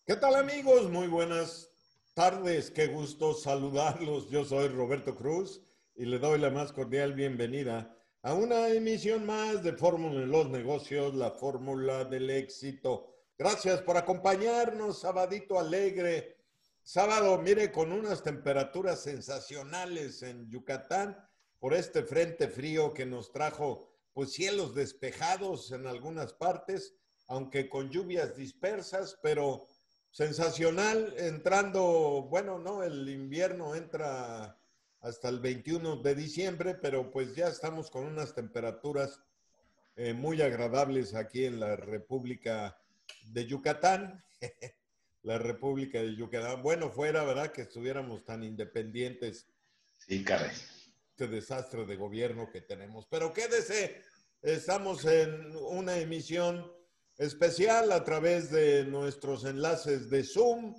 ¿Qué tal amigos? Muy buenas tardes, qué gusto saludarlos. Yo soy Roberto Cruz y le doy la más cordial bienvenida a una emisión más de Fórmula en los Negocios, la fórmula del éxito. Gracias por acompañarnos, sabadito alegre. Sábado, mire, con unas temperaturas sensacionales en Yucatán por este frente frío que nos trajo pues cielos despejados en algunas partes, aunque con lluvias dispersas, pero sensacional, entrando, bueno, no, el invierno entra hasta el 21 de diciembre, pero pues ya estamos con unas temperaturas muy agradables aquí en la República de Yucatán. La República de Yucatán. Bueno, fuera, ¿verdad? Que estuviéramos tan independientes. Sí, caray. Este desastre de gobierno que tenemos. Pero quédese, estamos en una emisión especial a través de nuestros enlaces de Zoom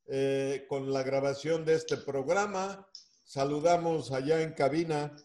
con la grabación de este programa. Saludamos allá en cabina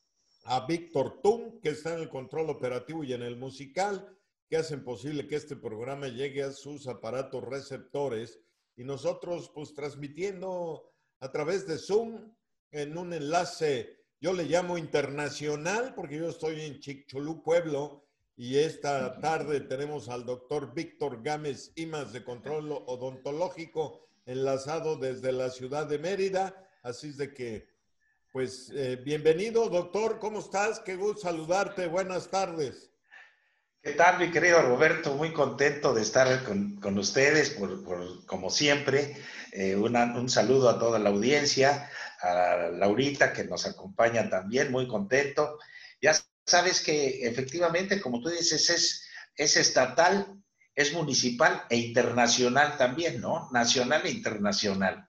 a Víctor Tum, que está en el control operativo y en el musical, que hacen posible que este programa llegue a sus aparatos receptores y nosotros pues transmitiendo a través de Zoom en un enlace, yo le llamo internacional, porque yo estoy en Chicxulub, Pueblo, y esta tarde tenemos al doctor Víctor Gámez Imas de Control Odontológico enlazado desde la ciudad de Mérida, así es de que pues bienvenido, doctor, ¿cómo estás? Qué gusto saludarte, buenas tardes. ¿Qué tal, mi querido Roberto? Muy contento de estar con ustedes, como siempre. Un saludo a toda la audiencia, a Laurita que nos acompaña también, muy contento. Ya sabes que efectivamente, como tú dices, es estatal, es municipal e internacional también, ¿no? Nacional e internacional.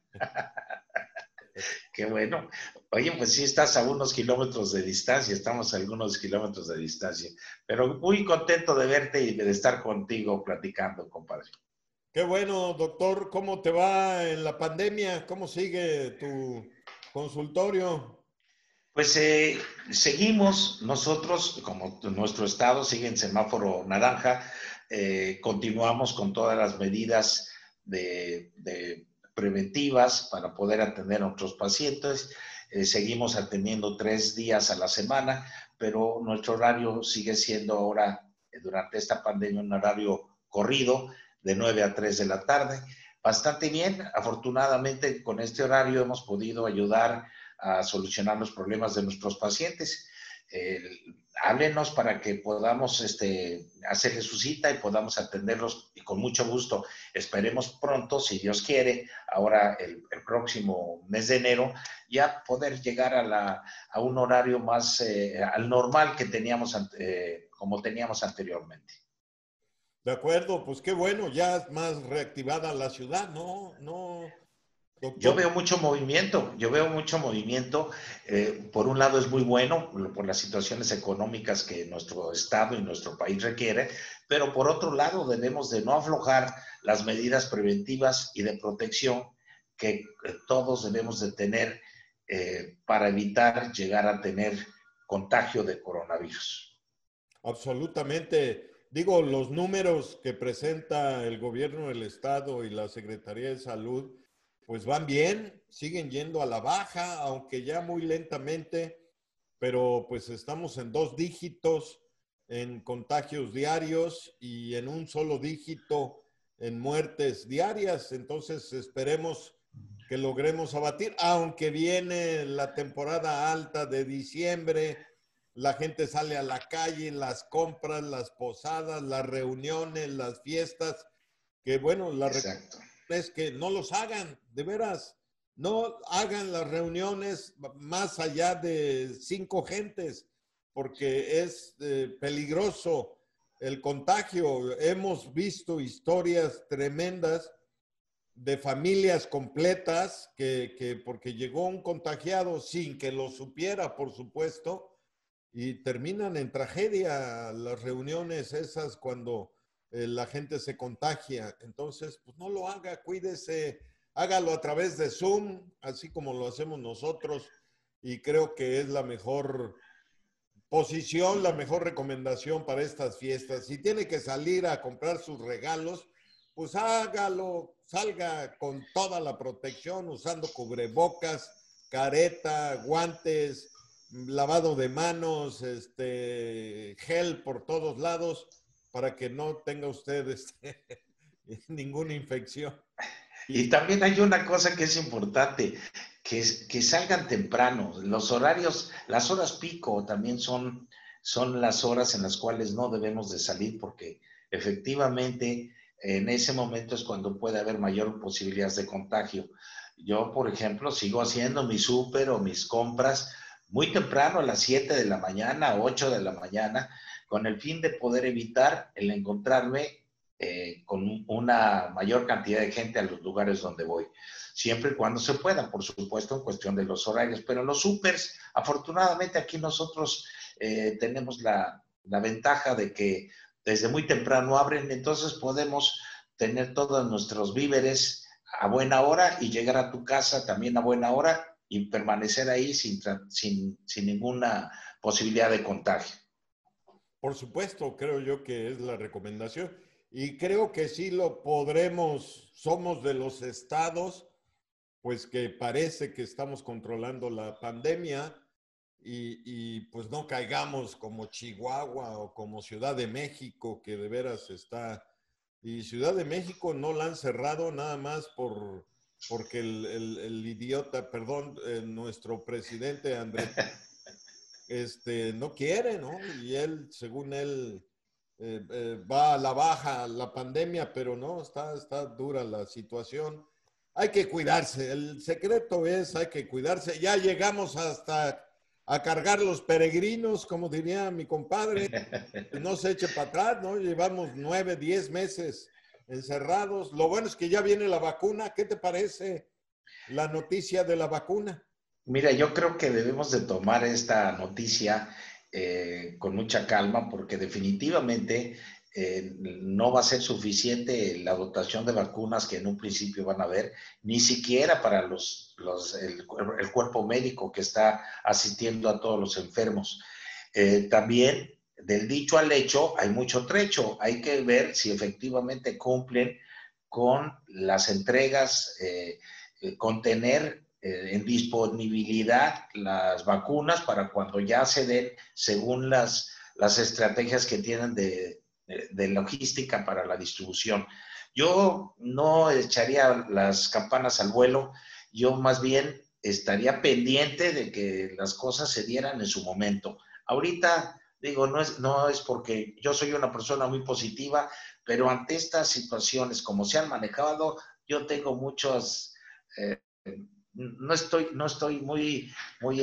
Qué bueno. Oye, pues sí, estás a unos kilómetros de distancia, estamos a algunos kilómetros de distancia, pero muy contento de verte y de estar contigo platicando, compadre. Qué bueno, doctor, ¿cómo te va en la pandemia? ¿Cómo sigue tu consultorio? Pues seguimos nosotros, como nuestro estado sigue en semáforo naranja, continuamos con todas las medidas de preventivas para poder atender a nuestros pacientes. Seguimos atendiendo 3 días a la semana, pero nuestro horario sigue siendo ahora, durante esta pandemia, un horario corrido de 9 a 3 de la tarde. Bastante bien, afortunadamente con este horario hemos podido ayudar a solucionar los problemas de nuestros pacientes. Háblenos para que podamos hacerles su cita y podamos atenderlos y con mucho gusto. Esperemos pronto, si Dios quiere, ahora el próximo mes de enero, ya poder llegar a un horario más al normal que teníamos, como teníamos anteriormente. De acuerdo, pues qué bueno, ya es más reactivada la ciudad, ¿no? No, Yo doctor. veo mucho movimiento, yo veo mucho movimiento. Por un lado es muy bueno por las situaciones económicas que nuestro estado y nuestro país requiere, pero por otro lado debemos de no aflojar las medidas preventivas y de protección que todos debemos de tener para evitar llegar a tener contagio de coronavirus. Absolutamente. Digo, los números que presenta el gobierno del estado y la Secretaría de Salud, pues van bien, siguen yendo a la baja, aunque ya muy lentamente, pero pues estamos en 2 dígitos en contagios diarios y en un solo dígito en muertes diarias. Entonces esperemos que logremos abatir, aunque viene la temporada alta de diciembre, la gente sale a la calle, las compras, las posadas, las reuniones, las fiestas, que bueno, la Exacto. es que no los hagan, de veras, no hagan las reuniones más allá de 5 gentes, porque es peligroso el contagio. Hemos visto historias tremendas de familias completas que porque llegó un contagiado sin que lo supiera, por supuesto, y terminan en tragedia las reuniones esas cuando la gente se contagia. Entonces, pues no lo haga, cuídese, hágalo a través de Zoom, así como lo hacemos nosotros, y creo que es la mejor posición, la mejor recomendación para estas fiestas. Si tiene que salir a comprar sus regalos, pues hágalo, salga con toda la protección, usando cubrebocas, careta, guantes, lavado de manos, gel por todos lados, para que no tenga usted ninguna infección. Y también hay una cosa que es importante, que salgan temprano. Los horarios, las horas pico también son las horas en las cuales no debemos de salir porque efectivamente en ese momento es cuando puede haber mayor posibilidades de contagio. Yo, por ejemplo, sigo haciendo mi súper o mis compras muy temprano, a las 7 de la mañana, 8 de la mañana, con el fin de poder evitar el encontrarme con una mayor cantidad de gente a los lugares donde voy, siempre y cuando se pueda, por supuesto, en cuestión de los horarios. Pero los supers, afortunadamente aquí nosotros tenemos la ventaja de que desde muy temprano abren, entonces podemos tener todos nuestros víveres a buena hora y llegar a tu casa también a buena hora y permanecer ahí sin ninguna posibilidad de contagio. Por supuesto, creo yo que es la recomendación. Y creo que sí lo podremos, somos de los estados, pues que parece que estamos controlando la pandemia pues no caigamos como Chihuahua o como Ciudad de México, que de veras está. Y Ciudad de México no la han cerrado nada más porque el idiota, perdón, nuestro presidente Andrés no quiere, ¿no? Y él, según él, va a la baja la pandemia, pero no, está dura la situación. Hay que cuidarse, el secreto es hay que cuidarse. Ya llegamos hasta a cargar los peregrinos, como diría mi compadre, no se eche para atrás, ¿no? Llevamos 9, 10 meses encerrados. Lo bueno es que ya viene la vacuna. ¿Qué te parece la noticia de la vacuna? Mira, yo creo que debemos de tomar esta noticia con mucha calma porque definitivamente no va a ser suficiente la dotación de vacunas que en un principio van a haber, ni siquiera para el cuerpo médico que está asistiendo a todos los enfermos. También del dicho al hecho hay mucho trecho. Hay que ver si efectivamente cumplen con las entregas, con tener en disponibilidad las vacunas para cuando ya se den según las estrategias que tienen de logística para la distribución. Yo no echaría las campanas al vuelo, yo más bien estaría pendiente de que las cosas se dieran en su momento. Ahorita, digo, no es porque yo soy una persona muy positiva, pero ante estas situaciones como se han manejado, yo tengo muchos... Eh, no estoy muy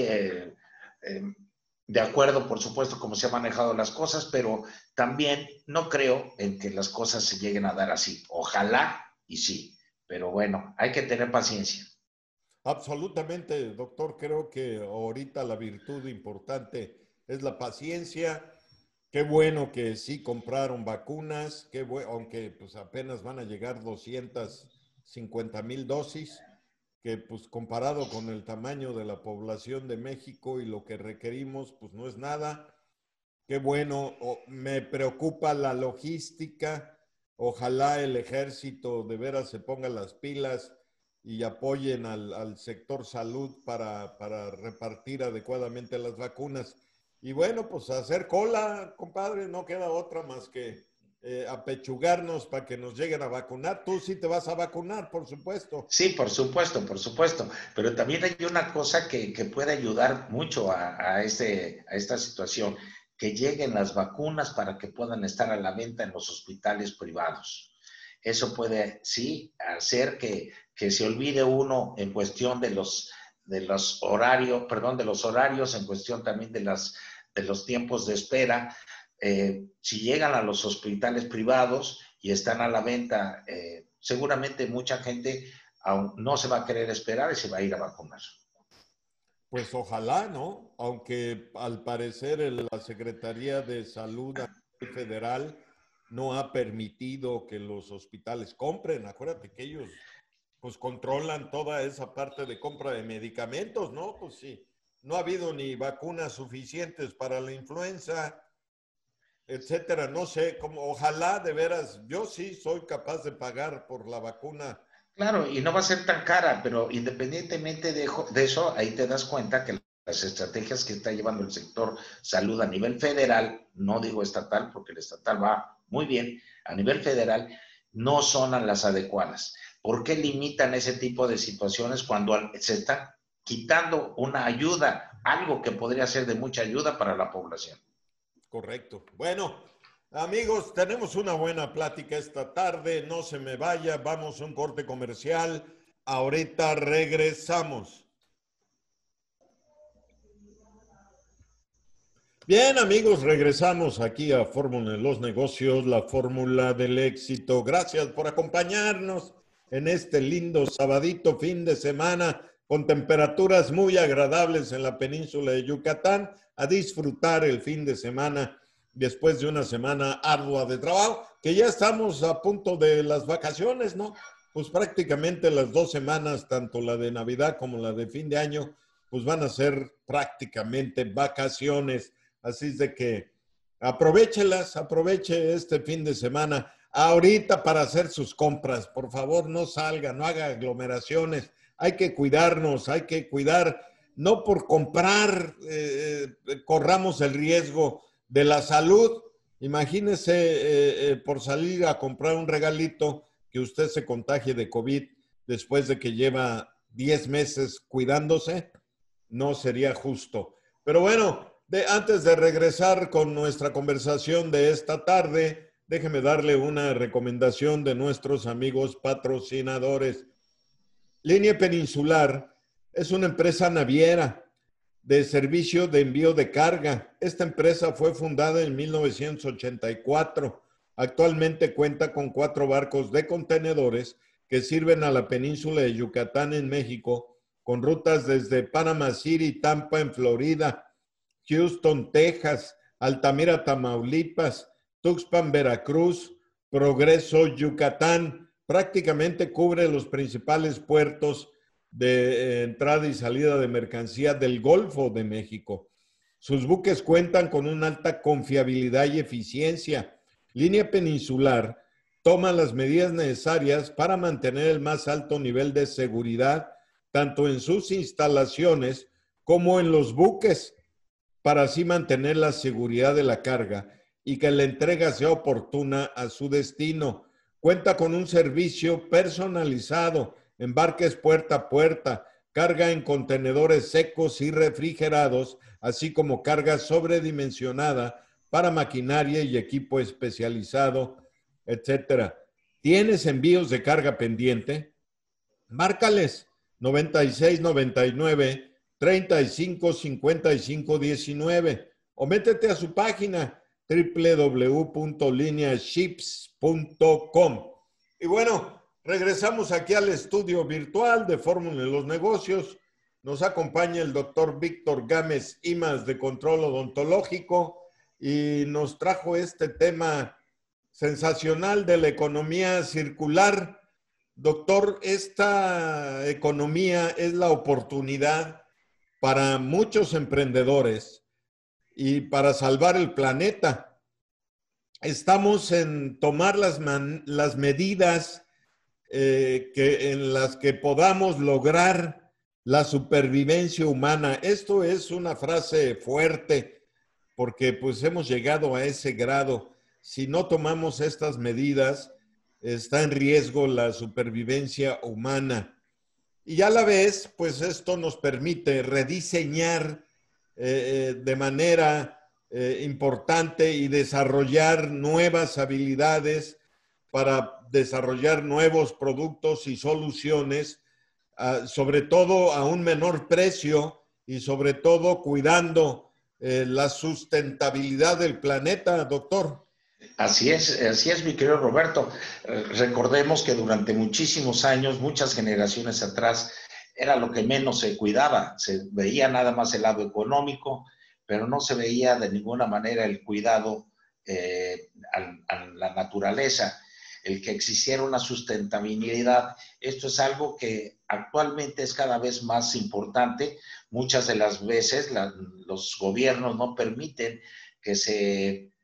de acuerdo, por supuesto, cómo se han manejado las cosas, pero también no creo en que las cosas se lleguen a dar así. Ojalá y sí, pero bueno, hay que tener paciencia. Absolutamente, doctor. Creo que ahorita la virtud importante es la paciencia. Qué bueno que sí compraron vacunas, aunque pues apenas van a llegar 250,000 dosis, que pues comparado con el tamaño de la población de México y lo que requerimos, pues no es nada. Qué bueno, me preocupa la logística. Ojalá el ejército de veras se ponga las pilas y apoyen al sector salud para repartir adecuadamente las vacunas. Y bueno, pues hacer cola, compadre, no queda otra más que apechugarnos para que nos lleguen a vacunar. Tú sí te vas a vacunar, por supuesto. Sí, por supuesto, pero también hay una cosa que puede ayudar mucho a esta situación, que lleguen las vacunas para que puedan estar a la venta en los hospitales privados. Eso puede, sí, hacer que se olvide uno en cuestión de los horarios, perdón, de los horarios, en cuestión también de los tiempos de espera. Si llegan a los hospitales privados y están a la venta, seguramente mucha gente aún no se va a querer esperar y se va a ir a vacunar. Pues ojalá, ¿no? Aunque al parecer la Secretaría de Salud a nivel federal no ha permitido que los hospitales compren. Acuérdate que ellos pues controlan toda esa parte de compra de medicamentos, ¿no? Pues sí, no ha habido ni vacunas suficientes para la influenza. etcétera. No sé, como ojalá de veras, yo sí soy capaz de pagar por la vacuna. Claro, y no va a ser tan cara, pero independientemente de eso, ahí te das cuenta que las estrategias que está llevando el sector salud a nivel federal, no digo estatal, porque el estatal va muy bien, a nivel federal, no son las adecuadas. ¿Por qué limitan ese tipo de situaciones cuando se está quitando una ayuda, algo que podría ser de mucha ayuda para la población? Correcto. Bueno, amigos, tenemos una buena plática esta tarde. No se me vaya, vamos a un corte comercial. Ahorita regresamos. Bien, amigos, regresamos aquí a Fórmula de los Negocios, la fórmula del éxito. Gracias por acompañarnos en este lindo sabadito fin de semana con temperaturas muy agradables en la península de Yucatán. A disfrutar el fin de semana después de una semana ardua de trabajo, que ya estamos a punto de las vacaciones, ¿no? Pues prácticamente las 2 semanas, tanto la de Navidad como la de fin de año, pues van a ser prácticamente vacaciones. Así es de que aprovéchelas, aproveche este fin de semana ahorita para hacer sus compras. Por favor, no salga, no haga aglomeraciones. Hay que cuidarnos, hay que cuidar, no por comprar, corramos el riesgo de la salud. Imagínese por salir a comprar un regalito que usted se contagie de COVID después de que lleva 10 meses cuidándose, no sería justo. Pero bueno, antes de regresar con nuestra conversación de esta tarde, déjeme darle una recomendación de nuestros amigos patrocinadores. Línea Peninsular es una empresa naviera de servicio de envío de carga. Esta empresa fue fundada en 1984. Actualmente cuenta con 4 barcos de contenedores que sirven a la península de Yucatán en México, con rutas desde Panama City, Tampa en Florida, Houston, Texas, Altamira, Tamaulipas, Tuxpan, Veracruz, Progreso, Yucatán. Prácticamente cubre los principales puertos de entrada y salida de mercancía del Golfo de México. Sus buques cuentan con una alta confiabilidad y eficiencia. Línea Peninsular toma las medidas necesarias para mantener el más alto nivel de seguridad, tanto en sus instalaciones como en los buques, para así mantener la seguridad de la carga y que la entrega sea oportuna a su destino. Cuenta con un servicio personalizado, embarques puerta a puerta, carga en contenedores secos y refrigerados, así como carga sobredimensionada para maquinaria y equipo especializado, etcétera. ¿Tienes envíos de carga pendiente? Márcales 9699-355519 o métete a su página www.lineaships.com. Y bueno, regresamos aquí al estudio virtual de Fórmula de los Negocios. Nos acompaña el doctor Víctor Gámez Imas de Control Odontológico y nos trajo este tema sensacional de la economía circular. Doctor, esta economía es la oportunidad para muchos emprendedores y para salvar el planeta. Estamos en tomar las medidas en las que podamos lograr la supervivencia humana. Esto es una frase fuerte porque pues hemos llegado a ese grado. Si no tomamos estas medidas, está en riesgo la supervivencia humana. Y a la vez, pues esto nos permite rediseñar de manera importante y desarrollar nuevas habilidades para desarrollar nuevos productos y soluciones, sobre todo a un menor precio y sobre todo cuidando la sustentabilidad del planeta, doctor. Así es, mi querido Roberto. Recordemos que durante muchísimos años, muchas generaciones atrás, era lo que menos se cuidaba. Se veía nada más el lado económico, pero no se veía de ninguna manera el cuidado a la naturaleza, el que existiera una sustentabilidad. Esto es algo que actualmente es cada vez más importante. Muchas de las veces los gobiernos no permiten que se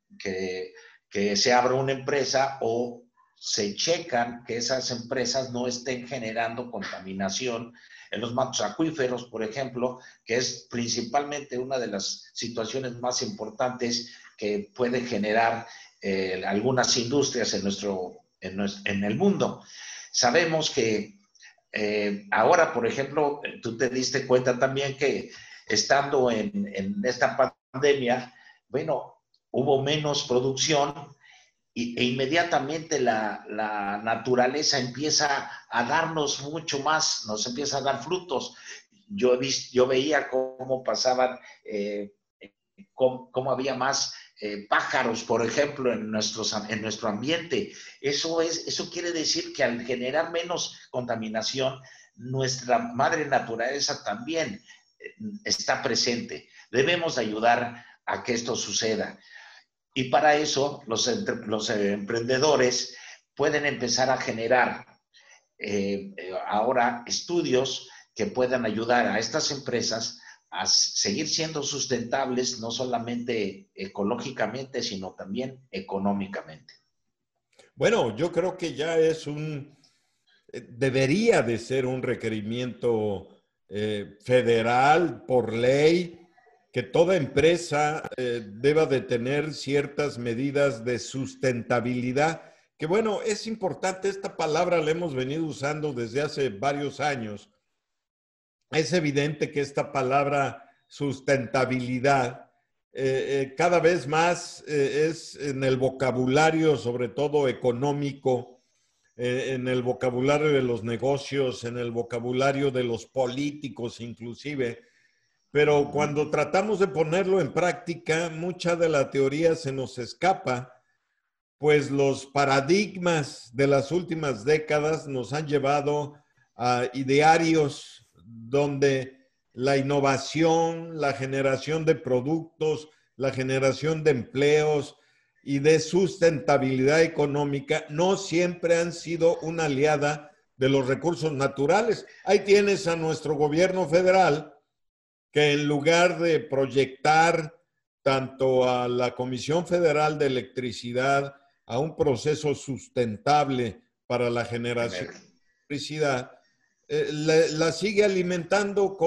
que se abra una empresa o se checan que esas empresas no estén generando contaminación en los mantos acuíferos, por ejemplo, que es principalmente una de las situaciones más importantes que puede generar algunas industrias en el mundo. Sabemos que ahora, por ejemplo, tú te diste cuenta también que estando en esta pandemia, bueno, hubo menos producción e inmediatamente la naturaleza empieza a darnos mucho más, nos empieza a dar frutos. Yo veía cómo pasaban, cómo había más pájaros, por ejemplo, en nuestro ambiente. Eso quiere decir que al generar menos contaminación, nuestra madre naturaleza también está presente. Debemos ayudar a que esto suceda. Y para eso los emprendedores pueden empezar a generar ahora estudios que puedan ayudar a estas empresas a seguir siendo sustentables, no solamente ecológicamente, sino también económicamente. Bueno, yo creo que ya debería de ser un requerimiento federal por ley que toda empresa deba de tener ciertas medidas de sustentabilidad, que bueno, es importante, esta palabra la hemos venido usando desde hace varios años. Es evidente que esta palabra sustentabilidad cada vez más es en el vocabulario, sobre todo económico, en el vocabulario de los negocios, en el vocabulario de los políticos inclusive, pero cuando tratamos de ponerlo en práctica, mucha de la teoría se nos escapa, pues los paradigmas de las últimas décadas nos han llevado a idearios donde la innovación, la generación de productos, la generación de empleos y de sustentabilidad económica no siempre han sido una aliada de los recursos naturales. Ahí tienes a nuestro gobierno federal que en lugar de proyectar tanto a la Comisión Federal de Electricidad a un proceso sustentable para la generación de electricidad, la sigue alimentando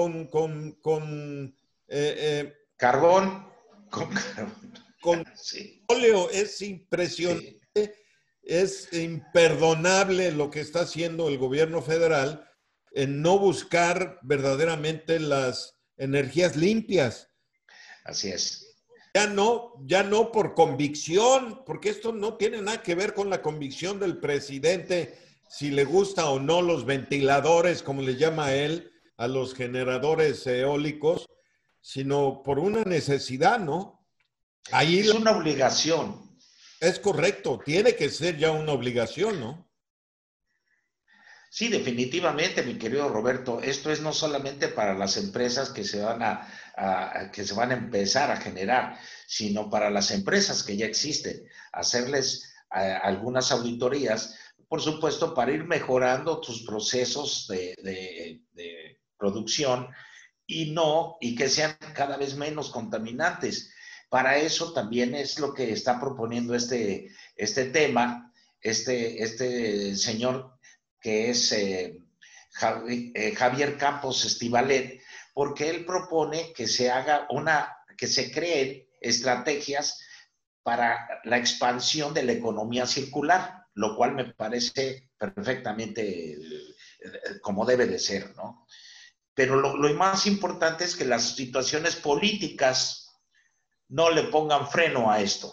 carbón. Con Sí. óleo. Es impresionante, sí. Es imperdonable lo que está haciendo el gobierno federal en no buscar verdaderamente las energías limpias. Así es. Ya no por convicción, porque esto no tiene nada que ver con la convicción del presidente, si le gusta o no los ventiladores, como le llama él, a los generadores eólicos, sino por una necesidad, ¿no? Ahí es una obligación. Es correcto, tiene que ser ya una obligación, ¿no? Sí, definitivamente, mi querido Roberto. Esto es no solamente para las empresas que se van a empezar a generar, sino para las empresas que ya existen, hacerles algunas auditorías, por supuesto, para ir mejorando tus procesos de producción y que sean cada vez menos contaminantes. Para eso también es lo que está proponiendo este tema, este señor que es Javier Campos Estivalet, porque él propone que que se creen estrategias para la expansión de la economía circular, lo cual me parece perfectamente como debe de ser, ¿no? Pero lo más importante es que las situaciones políticas no le pongan freno a esto.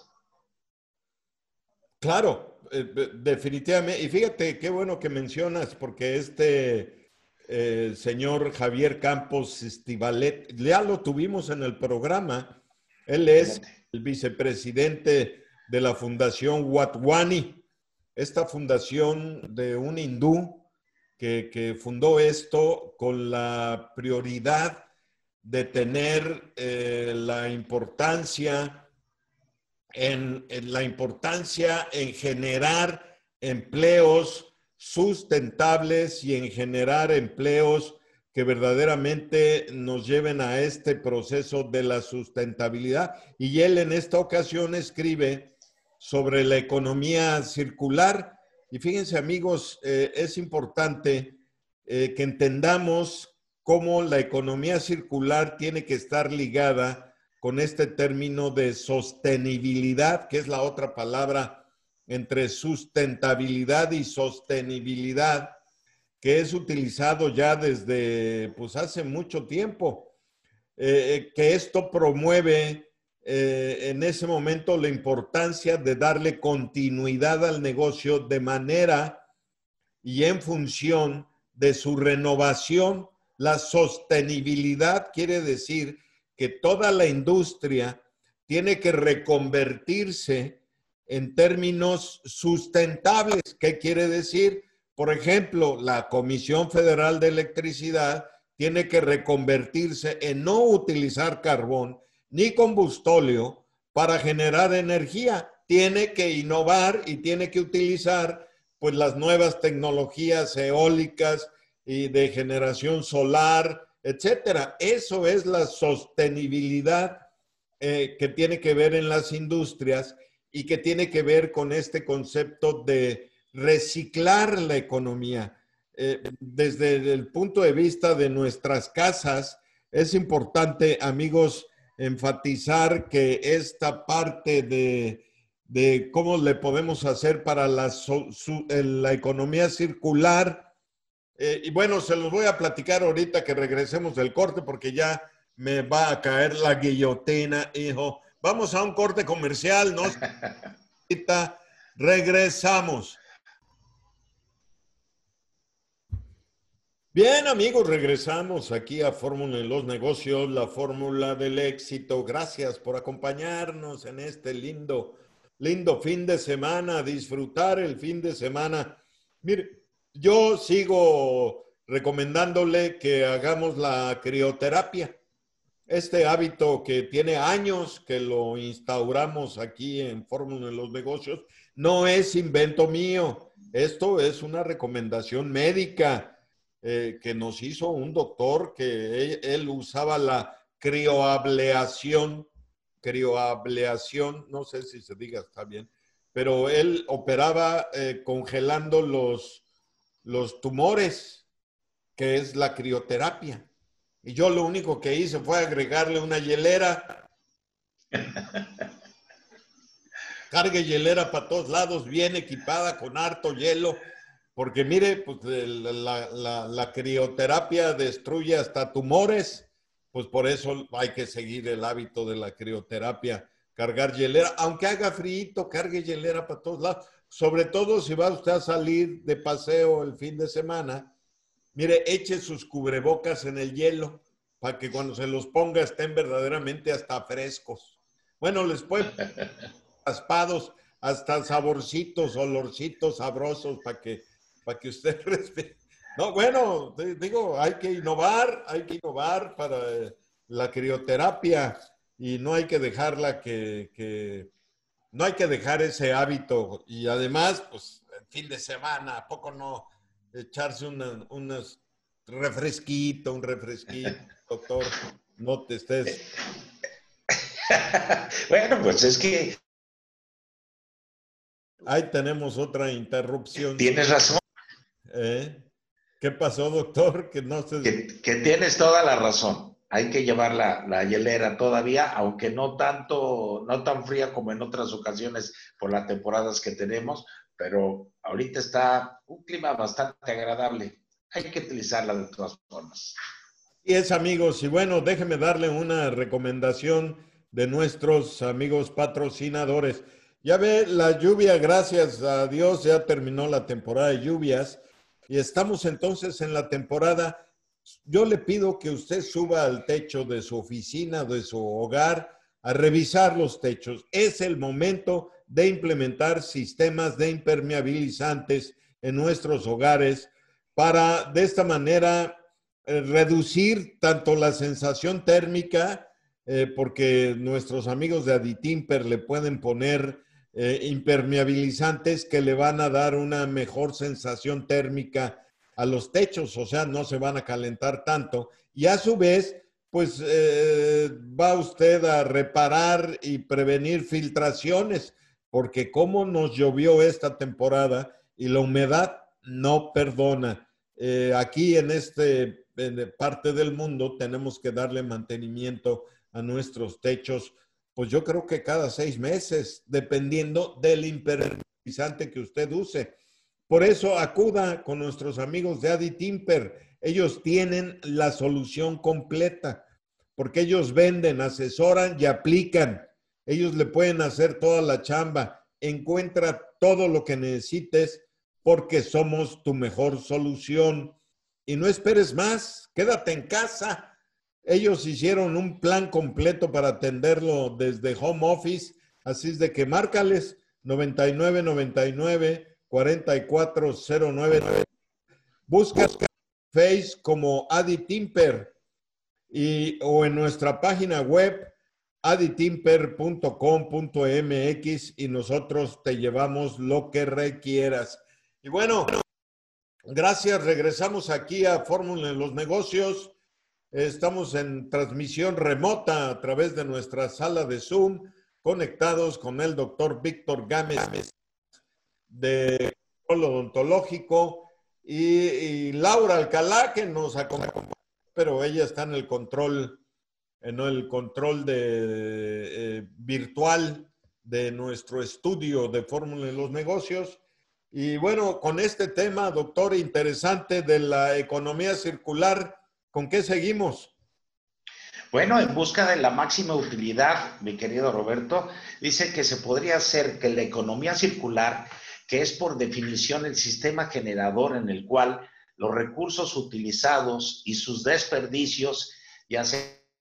Claro, definitivamente. Y fíjate, qué bueno que mencionas, porque señor Javier Campos Estivalet, ya lo tuvimos en el programa. Él es el vicepresidente de la Fundación Watwani, esta fundación de un hindú que fundó esto con la prioridad de tener la importancia en generar empleos sustentables y en generar empleos que verdaderamente nos lleven a este proceso de la sustentabilidad. Y él en esta ocasión escribe sobre la economía circular. Y fíjense, amigos, es importante que entendamos cómo la economía circular tiene que estar ligada con este término de sostenibilidad, que es la otra palabra entre sustentabilidad y sostenibilidad, que es utilizado ya desde pues, hace mucho tiempo, que esto promueve en ese momento la importancia de darle continuidad al negocio de manera y en función de su renovación. La sostenibilidad quiere decir que toda la industria tiene que reconvertirse en términos sustentables. ¿Qué quiere decir? Por ejemplo, la Comisión Federal de Electricidad tiene que reconvertirse en no utilizar carbón ni combustóleo para generar energía. Tiene que innovar y tiene que utilizar pues las nuevas tecnologías eólicas y de generación solar, etcétera. Eso es la sostenibilidad que tiene que ver en las industrias y que tiene que ver con este concepto de reciclar la economía. Desde el punto de vista de nuestras casas, es importante, amigos, enfatizar que esta parte de cómo le podemos hacer para la economía circular, y bueno, se los voy a platicar ahorita que regresemos del corte porque ya me va a caer la guillotina, hijo. Vamos a un corte comercial, ¿no? Ahorita regresamos. Bien, amigos, regresamos aquí a Fórmula en los Negocios, la fórmula del éxito. Gracias por acompañarnos en este lindo fin de semana, disfrutar el fin de semana. Mire, yo sigo recomendándole que hagamos la crioterapia. Este hábito que tiene años que lo instauramos aquí en Fórmula en los Negocios, no es invento mío. Esto es una recomendación médica que nos hizo un doctor que él usaba la crioablación, no sé si se diga, está bien, pero él operaba congelando los tumores, que es la crioterapia. Y yo lo único que hice fue agregarle una hielera. Cargue hielera para todos lados, bien equipada, con harto hielo. Porque mire, pues la crioterapia destruye hasta tumores. Pues por eso hay que seguir el hábito de la crioterapia. Cargar hielera, aunque haga frío, cargue hielera para todos lados. Sobre todo si va usted a salir de paseo el fin de semana. Mire, eche sus cubrebocas en el hielo para que cuando se los ponga estén verdaderamente hasta frescos. Bueno, les puede raspados, hasta saborcitos, olorcitos sabrosos para que usted respete. No, bueno, digo, hay que innovar para la crioterapia y no hay que dejarla no hay que dejar ese hábito. Y además, pues, el fin de semana, ¿a poco no echarse un refresquito, doctor? No te estés. Bueno, pues es que Ahí tenemos otra interrupción. tienes razón. ¿Qué pasó, doctor? Que no se... que tienes toda la razón. Hay que llevar la hielera todavía, aunque no tan fría como en otras ocasiones por las temporadas que tenemos, pero ahorita está un clima bastante agradable. Hay que utilizarla de todas formas. Y es, amigos, y bueno, déjeme darle una recomendación de nuestros amigos patrocinadores. Ya ve, la lluvia, gracias a Dios, ya terminó la temporada de lluvias y estamos entonces en la temporada. Yo le pido que usted suba al techo de su oficina, de su hogar, a revisar los techos. Es el momento de implementar sistemas de impermeabilizantes en nuestros hogares para de esta manera reducir tanto la sensación térmica, porque nuestros amigos de Aditimper le pueden poner impermeabilizantes que le van a dar una mejor sensación térmica a los techos, o sea, no se van a calentar tanto. Y a su vez, pues va usted a reparar y prevenir filtraciones, porque como nos llovió esta temporada y la humedad no perdona. Aquí en parte del mundo tenemos que darle mantenimiento a nuestros techos, pues yo creo que cada 6 meses, dependiendo del impermeabilizante que usted use. Por eso acuda con nuestros amigos de Adi Timper. Ellos tienen la solución completa, porque ellos venden, asesoran y aplican. Ellos le pueden hacer toda la chamba. Encuentra todo lo que necesites porque somos tu mejor solución. Y no esperes más, quédate en casa. Ellos hicieron un plan completo para atenderlo desde home office, así es de que márcales 9999 4409. Busca Face como Adi Timper o en nuestra página web aditimper.com.mx y nosotros te llevamos lo que requieras. Y bueno, gracias. Regresamos aquí a Fórmula en los Negocios. Estamos en transmisión remota a través de nuestra sala de Zoom, conectados con el doctor Víctor Gámez de Control Odontológico y Laura Alcalá, que nos acompaña, pero ella está en el control virtual de nuestro estudio de Fórmula en los Negocios. Y bueno, con este tema, doctor, interesante de la economía circular, ¿con qué seguimos? Bueno, en busca de la máxima utilidad, mi querido Roberto, dice que se podría hacer que la economía circular, que es por definición el sistema generador en el cual los recursos utilizados y sus desperdicios, ya sea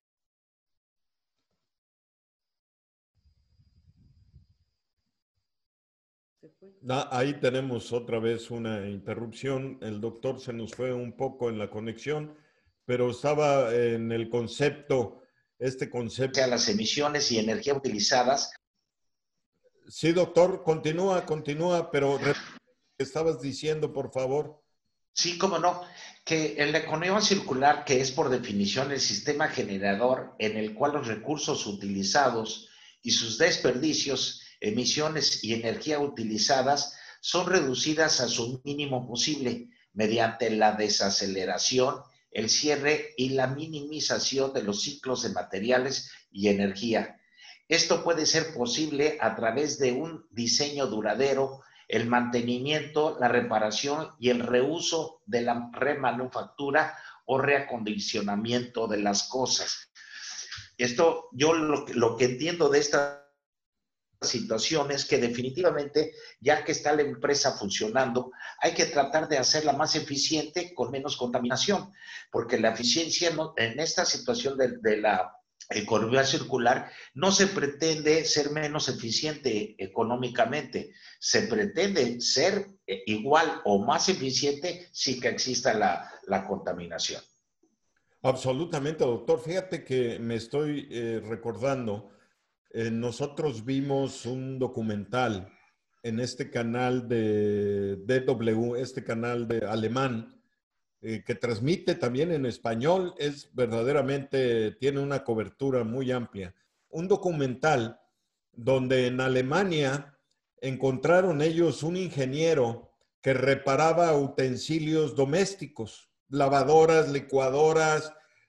Ahí tenemos otra vez una interrupción. El doctor se nos fue un poco en la conexión, pero estaba en el concepto, este concepto. sea las emisiones y energía utilizadas. Sí, doctor, continúa, pero ¿qué estabas diciendo, por favor? Sí, cómo no, que en la economía circular, que es por definición el sistema generador en el cual los recursos utilizados y sus desperdicios, emisiones y energía utilizadas son reducidas a su mínimo posible mediante la desaceleración, el cierre y la minimización de los ciclos de materiales y energía. Esto puede ser posible a través de un diseño duradero, el mantenimiento, la reparación y el reuso de la remanufactura o reacondicionamiento de las cosas. Esto, yo lo que entiendo de esta situación es que definitivamente, ya que está la empresa funcionando, hay que tratar de hacerla más eficiente con menos contaminación, porque la eficiencia en esta situación de la economía circular no se pretende ser menos eficiente económicamente, se pretende ser igual o más eficiente sin que exista la contaminación. Absolutamente, doctor. Fíjate que me estoy recordando, nosotros vimos un documental en este canal de DW, este canal de alemán, que transmite también en español, es verdaderamente, tiene una cobertura muy amplia. Un documental donde en Alemania encontraron ellos un ingeniero que reparaba utensilios domésticos, lavadoras, licuadoras,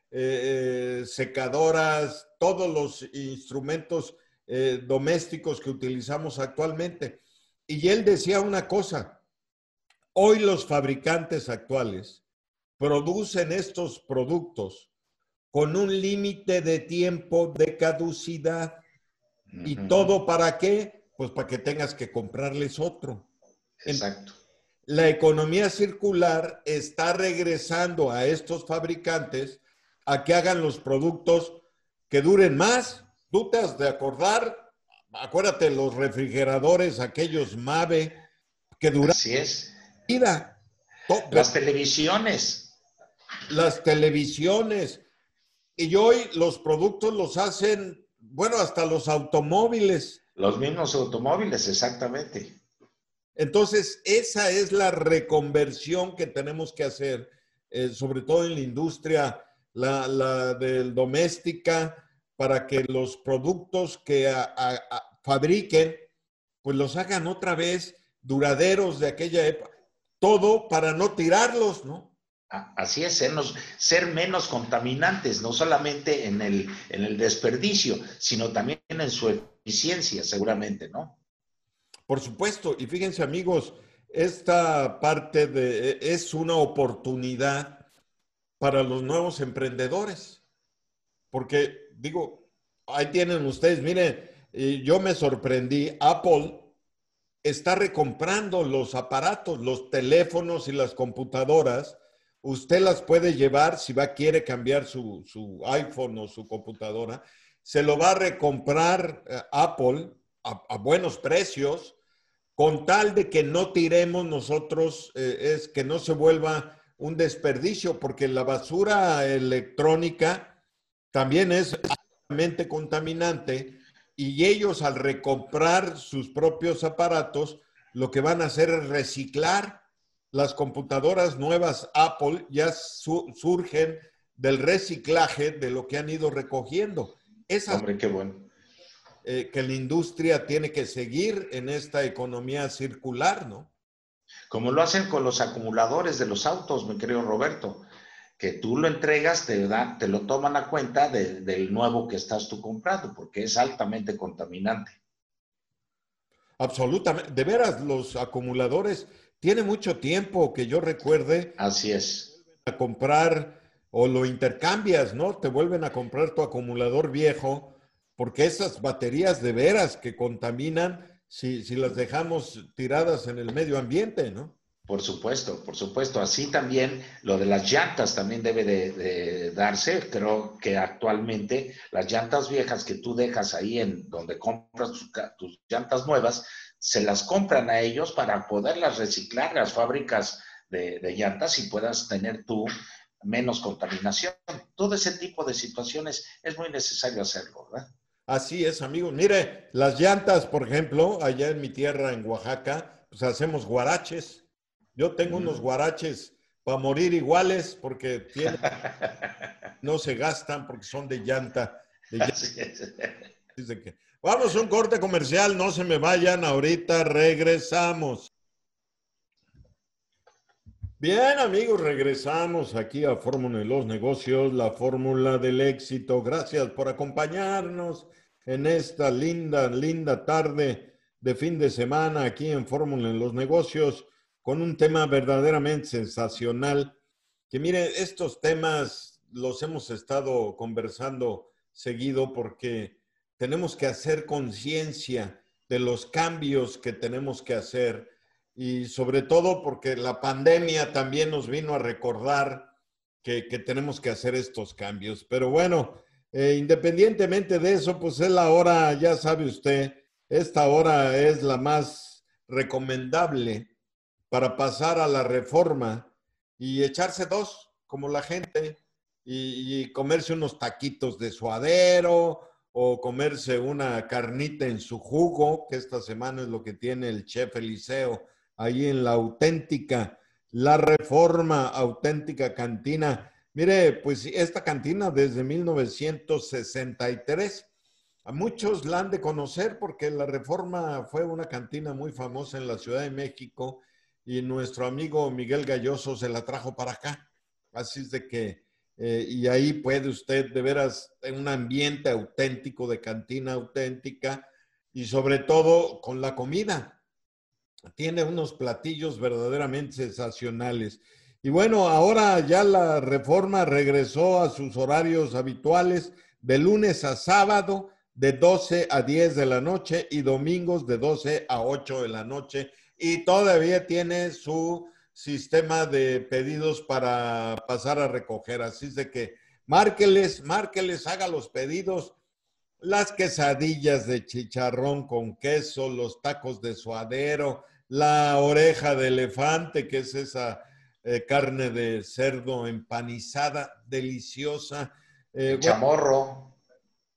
secadoras, todos los instrumentos domésticos que utilizamos actualmente. Y él decía una cosa: hoy los fabricantes actuales producen estos productos con un límite de tiempo de caducidad. ¿Y todo para qué? Pues para que tengas que comprarles otro. Exacto. La economía circular está regresando a estos fabricantes a que hagan los productos que duren más. Tú te has de acordar, acuérdate, los refrigeradores, aquellos Mave, que duran Así es. vida. Las televisiones. Las televisiones. Y hoy los productos los hacen, bueno, hasta los automóviles. Los mismos automóviles, exactamente. Entonces, esa es la reconversión que tenemos que hacer, sobre todo en la industria, la del doméstica, para que los productos que fabriquen, pues los hagan otra vez duraderos de aquella época. Todo para no tirarlos, ¿no? Así es, ser menos contaminantes, no solamente en el desperdicio, sino también en su eficiencia, seguramente, ¿no? Por supuesto, y fíjense amigos, esta parte es una oportunidad para los nuevos emprendedores, porque digo, ahí tienen ustedes, miren, yo me sorprendí, Apple está recomprando los aparatos, los teléfonos y las computadoras. Usted las puede llevar si quiere cambiar su iPhone o su computadora. Se lo va a recomprar Apple a buenos precios, con tal de que no tiremos nosotros, es que no se vuelva un desperdicio, porque la basura electrónica también es altamente contaminante y ellos al recomprar sus propios aparatos, lo que van a hacer es reciclar. Las computadoras nuevas Apple ya surgen del reciclaje de lo que han ido recogiendo. Esas Hombre, qué bueno. que la industria tiene que seguir en esta economía circular, ¿no? Como lo hacen con los acumuladores de los autos, mi querido Roberto, que tú lo entregas, te lo toman a cuenta del nuevo que estás tú comprando, porque es altamente contaminante. Absolutamente. De veras, los acumuladores, tiene mucho tiempo que yo recuerde Así es. a comprar o lo intercambias, ¿no? Te vuelven a comprar tu acumulador viejo, porque esas baterías de veras que contaminan si las dejamos tiradas en el medio ambiente, ¿no? Por supuesto, por supuesto. Así también lo de las llantas también debe de darse. Creo que actualmente las llantas viejas que tú dejas ahí en donde compras tus llantas nuevas, se las compran a ellos para poderlas reciclar, las fábricas de llantas, y puedas tener tú menos contaminación. Todo ese tipo de situaciones es muy necesario hacerlo, ¿verdad? Así es, amigo. Mire, las llantas, por ejemplo, allá en mi tierra, en Oaxaca, pues hacemos guaraches. Yo tengo unos guaraches para morir iguales porque no se gastan porque son de llanta. Así es. Dice que, vamos a un corte comercial, no se me vayan, ahorita regresamos. Bien, amigos, regresamos aquí a Fórmula de los Negocios, la fórmula del éxito. Gracias por acompañarnos en esta linda, linda tarde de fin de semana aquí en Fórmula de los Negocios con un tema verdaderamente sensacional. Que mire, estos temas los hemos estado conversando seguido porque tenemos que hacer conciencia de los cambios que tenemos que hacer y sobre todo porque la pandemia también nos vino a recordar que tenemos que hacer estos cambios. Pero bueno, independientemente de eso, pues es la hora, ya sabe usted, esta hora es la más recomendable para pasar a la reforma y echarse dos, como la gente, y comerse unos taquitos de suadero o comerse una carnita en su jugo, que esta semana es lo que tiene el chef Eliseo ahí en la auténtica, la Reforma Auténtica Cantina. Mire, pues esta cantina desde 1963, a muchos la han de conocer porque la Reforma fue una cantina muy famosa en la Ciudad de México y nuestro amigo Miguel Galloso se la trajo para acá. Así es de que, y ahí puede usted de veras en un ambiente auténtico de cantina auténtica y sobre todo con la comida. Tiene unos platillos verdaderamente sensacionales. Y bueno, ahora ya la Reforma regresó a sus horarios habituales de lunes a sábado de 12 a 10 de la noche y domingos de 12 a 8 de la noche. Y todavía tiene su sistema de pedidos para pasar a recoger. Así es de que márqueles, haga los pedidos. Las quesadillas de chicharrón con queso, los tacos de suadero, la oreja de elefante, que es esa carne de cerdo empanizada, deliciosa. El Bueno, chamorro.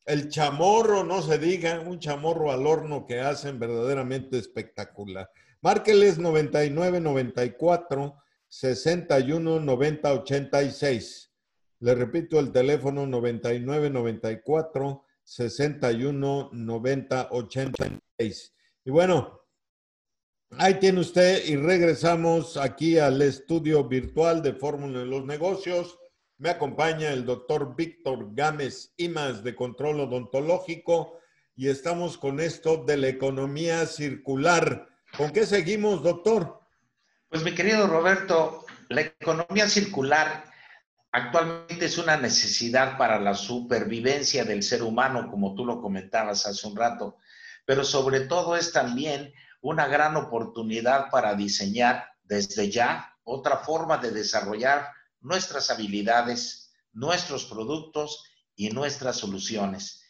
El chamorro, no se diga, un chamorro al horno que hacen verdaderamente espectacular. Márqueles 99 94 61 90 86. Le repito el teléfono 99 94 61 90 86. Y bueno, ahí tiene usted y regresamos aquí al estudio virtual de Fórmula de los Negocios. Me acompaña el doctor Víctor Gámez Imas de Control Odontológico y estamos con esto de la economía circular. ¿Con qué seguimos, doctor? Pues mi querido Roberto, la economía circular actualmente es una necesidad para la supervivencia del ser humano, como tú lo comentabas hace un rato, pero sobre todo es también una gran oportunidad para diseñar desde ya otra forma de desarrollar nuestras habilidades, nuestros productos y nuestras soluciones.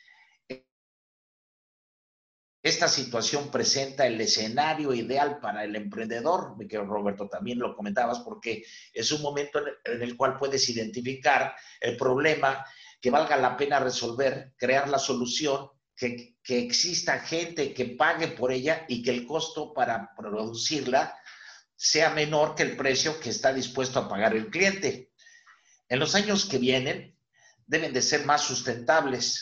Esta situación presenta el escenario ideal para el emprendedor, mi querido Roberto, también lo comentabas, porque es un momento en el cual puedes identificar el problema que valga la pena resolver, crear la solución, que exista gente que pague por ella y que el costo para producirla sea menor que el precio que está dispuesto a pagar el cliente. En los años que vienen deben de ser más sustentables,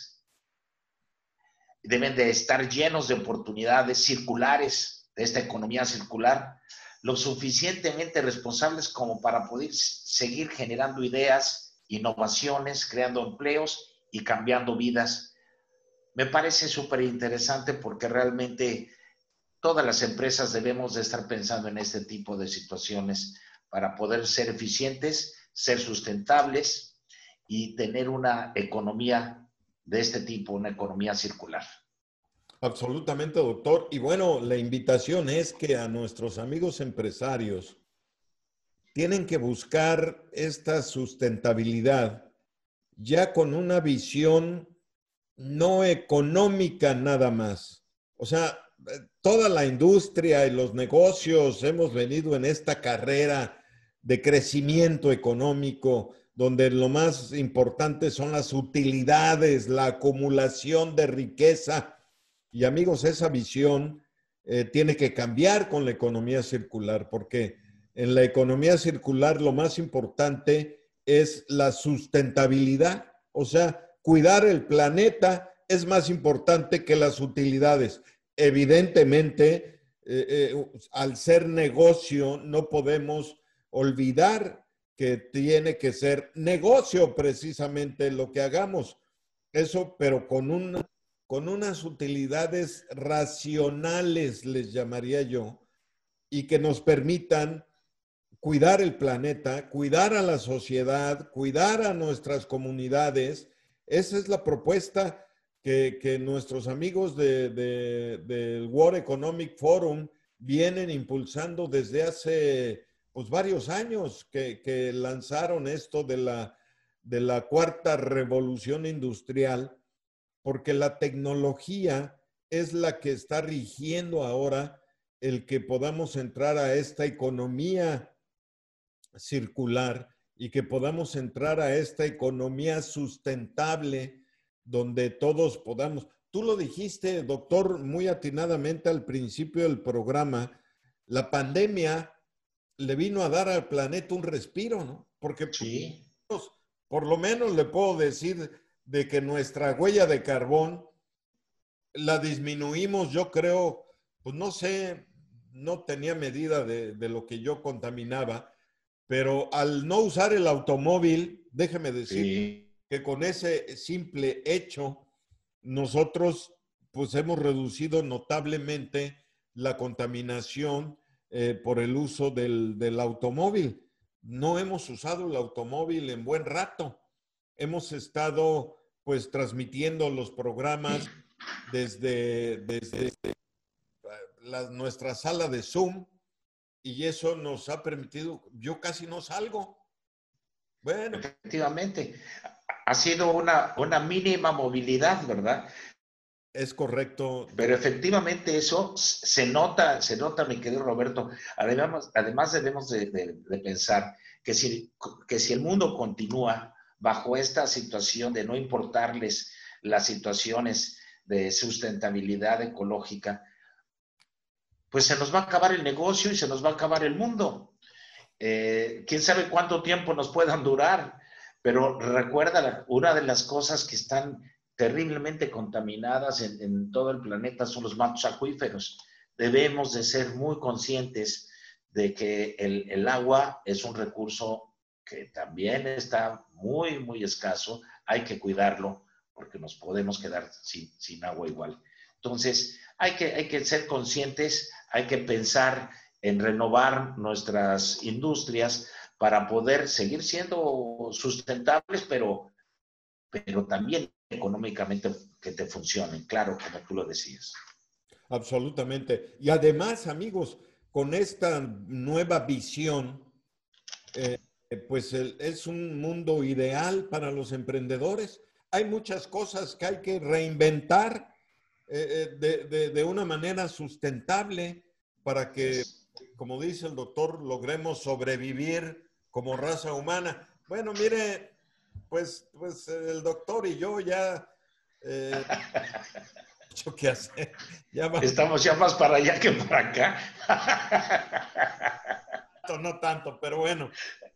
deben de estar llenos de oportunidades circulares de esta economía circular, lo suficientemente responsables como para poder seguir generando ideas, innovaciones, creando empleos y cambiando vidas. Me parece súper interesante porque realmente todas las empresas debemos de estar pensando en este tipo de situaciones para poder ser eficientes, ser sustentables y tener una economía de este tipo, una economía circular. Absolutamente, doctor. Y bueno, la invitación es que a nuestros amigos empresarios tienen que buscar esta sustentabilidad ya con una visión no económica nada más. O sea, toda la industria y los negocios hemos venido en esta carrera de crecimiento económico, donde lo más importante son las utilidades, la acumulación de riqueza. Y amigos, esa visión tiene que cambiar con la economía circular, porque en la economía circular lo más importante es la sustentabilidad, o sea, cuidar el planeta es más importante que las utilidades. Evidentemente, al ser negocio, no podemos olvidar que tiene que ser negocio precisamente lo que hagamos. Eso, pero con unas utilidades racionales, les llamaría yo, y que nos permitan cuidar el planeta, cuidar a la sociedad, cuidar a nuestras comunidades. Esa es la propuesta que nuestros amigos del World Economic Forum vienen impulsando desde hace pues, varios años que lanzaron esto de la cuarta revolución industrial, porque la tecnología es la que está rigiendo ahora el que podamos entrar a esta economía circular y que podamos entrar a esta economía sustentable donde todos podamos. Tú lo dijiste, doctor, muy atinadamente al principio del programa, la pandemia le vino a dar al planeta un respiro, ¿no? Porque Sí. por lo menos le puedo decir de que nuestra huella de carbón la disminuimos, yo creo, pues no sé, no tenía medida de lo que yo contaminaba, pero al no usar el automóvil, déjeme decir Sí. que con ese simple hecho, nosotros pues hemos reducido notablemente la contaminación por el uso del automóvil. No hemos usado el automóvil en buen rato. Hemos estado pues transmitiendo los programas desde nuestra sala de Zoom y eso nos ha permitido, yo casi no salgo. Bueno. Efectivamente, ha sido una mínima movilidad, ¿verdad? Es correcto, Pero doctor. efectivamente eso se nota, mi querido Roberto. Además debemos de pensar que si el mundo continúa bajo esta situación de no importarles las situaciones de sustentabilidad ecológica, pues se nos va a acabar el negocio y se nos va a acabar el mundo. Quién sabe cuánto tiempo nos puedan durar, pero recuerda, una de las cosas que están terriblemente contaminadas en todo el planeta son los mantos acuíferos. Debemos de ser muy conscientes de que el agua es un recurso que también está muy, muy escaso. Hay que cuidarlo porque nos podemos quedar sin agua igual. Entonces, hay que ser conscientes, hay que pensar en renovar nuestras industrias para poder seguir siendo sustentables, pero también económicamente que te funcionen, claro, como tú lo decías. Absolutamente. Y además, amigos, con esta nueva visión, pues es un mundo ideal para los emprendedores. Hay muchas cosas que hay que reinventar de una manera sustentable para que, como dice el doctor, logremos sobrevivir como raza humana. Bueno, mire, pues el doctor y yo ya mucho que hacer. Ya vamos. Estamos ya más para allá que para acá. No tanto, pero bueno.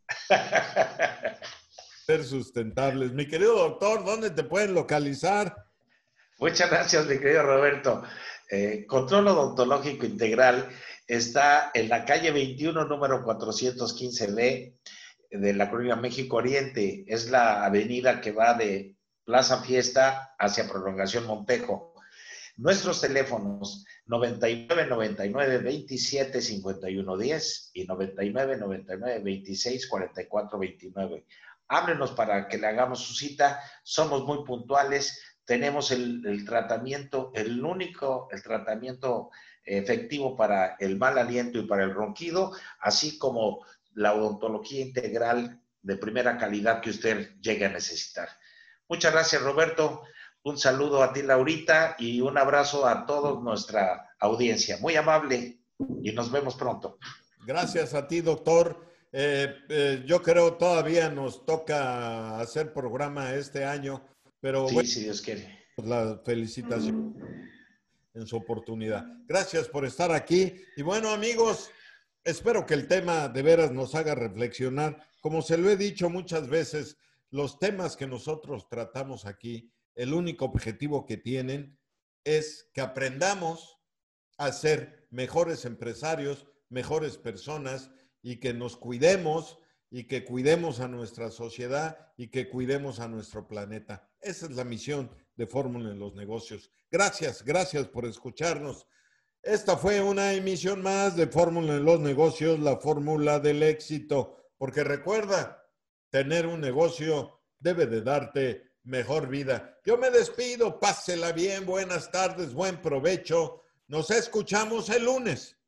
Ser sustentables. Mi querido doctor, ¿dónde te pueden localizar? Muchas gracias, mi querido Roberto. Control Odontológico Integral está en la calle 21, número 415B de la Colonia México Oriente. Es la avenida que va de Plaza Fiesta hacia Prolongación Montejo. Nuestros teléfonos 99 99 27 51 10 y 99 99 26 44 29. Háblenos para que le hagamos su cita. Somos muy puntuales. Tenemos el tratamiento, el tratamiento efectivo para el mal aliento y para el ronquido, así como la odontología integral de primera calidad que usted llegue a necesitar. Muchas gracias, Roberto. Un saludo a ti, Laurita, y un abrazo a toda nuestra audiencia. Muy amable y nos vemos pronto. Gracias a ti, doctor. Yo creo todavía nos toca hacer programa este año, pero sí, bueno, si Dios quiere. La felicitación en su oportunidad. Gracias por estar aquí. Y bueno, amigos, espero que el tema de veras nos haga reflexionar. Como se lo he dicho muchas veces, los temas que nosotros tratamos aquí, el único objetivo que tienen es que aprendamos a ser mejores empresarios, mejores personas y que nos cuidemos y que cuidemos a nuestra sociedad y que cuidemos a nuestro planeta. Esa es la misión de Fórmula en los Negocios. Gracias, gracias por escucharnos. Esta fue una emisión más de Fórmula en los Negocios, la fórmula del éxito, porque recuerda, tener un negocio debe de darte mejor vida. Yo me despido, pásela bien, buenas tardes, buen provecho. Nos escuchamos el lunes.